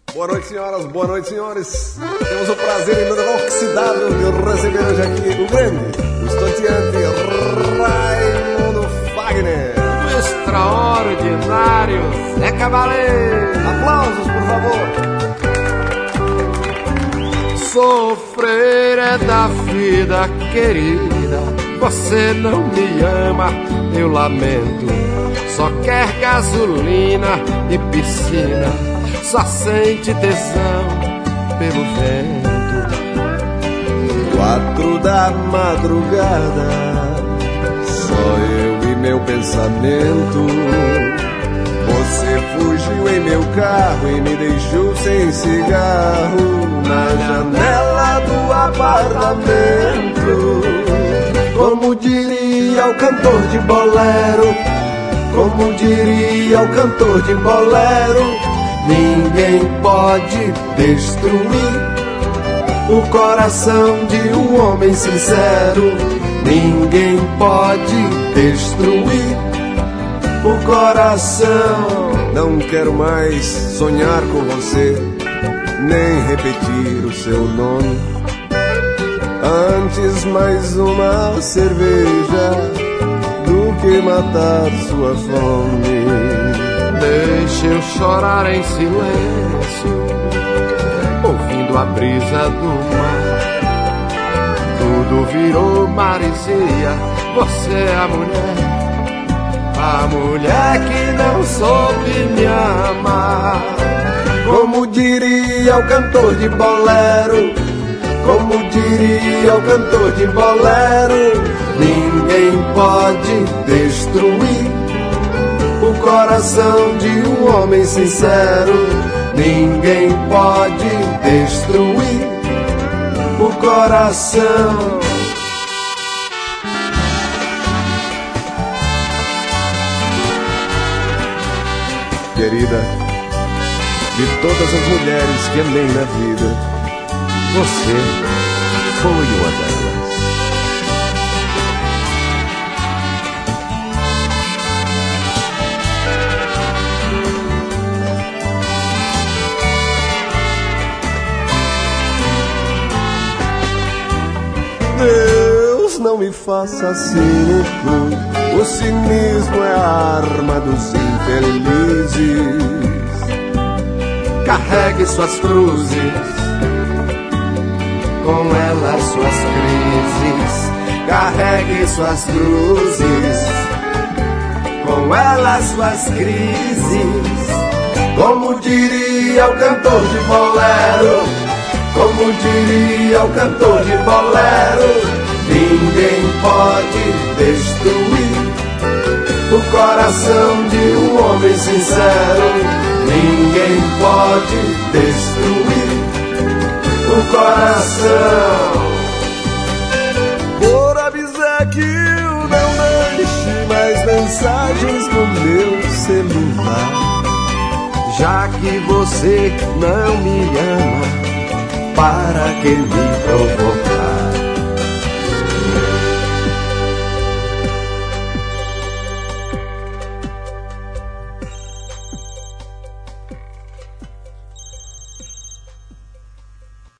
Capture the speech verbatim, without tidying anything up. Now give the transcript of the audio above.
Boa noite, senhoras, boa noite, senhores. Temos o prazer inoxidável de receber hoje aqui o grande, o estonteante Raimundo Fagner. O extraordinário Zé Cavaleiro. Aplausos, por favor. Sofrer é da vida, querida. Você não me ama, eu lamento. Só quer gasolina e piscina, só sente tesão pelo vento. Quatro da madrugada, só eu e meu pensamento. Você fugiu em meu carro e me deixou sem cigarro na janela do apartamento. Como diria o cantor de bolero, como diria o cantor de bolero, ninguém pode destruir o coração de um homem sincero. Ninguém pode destruir o coração. Não quero mais sonhar com você, nem repetir o seu nome. Antes mais uma cerveja do que matar sua fome. Deixe eu chorar em silêncio, ouvindo a brisa do mar. Tudo virou maresia, você é a mulher, a mulher que não soube me amar. Como diria o cantor de bolero, como diria o cantor de bolero, ninguém pode destruir o coração de um homem sincero. Ninguém pode destruir o coração. Querida, de todas as mulheres que amei na vida, você foi uma delas. Deus, não me faça cínico, o cinismo é a arma dos infelizes. Carregue suas cruzes, com elas suas crises. Carregue suas cruzes, com elas suas crises. Como diria o cantor de bolero, como diria o cantor de bolero, ninguém pode destruir o coração de um homem sincero. Ninguém pode destruir o coração. Por avisar que eu não deixe mais mensagens no meu celular, já que você não me ama, para que me provocar?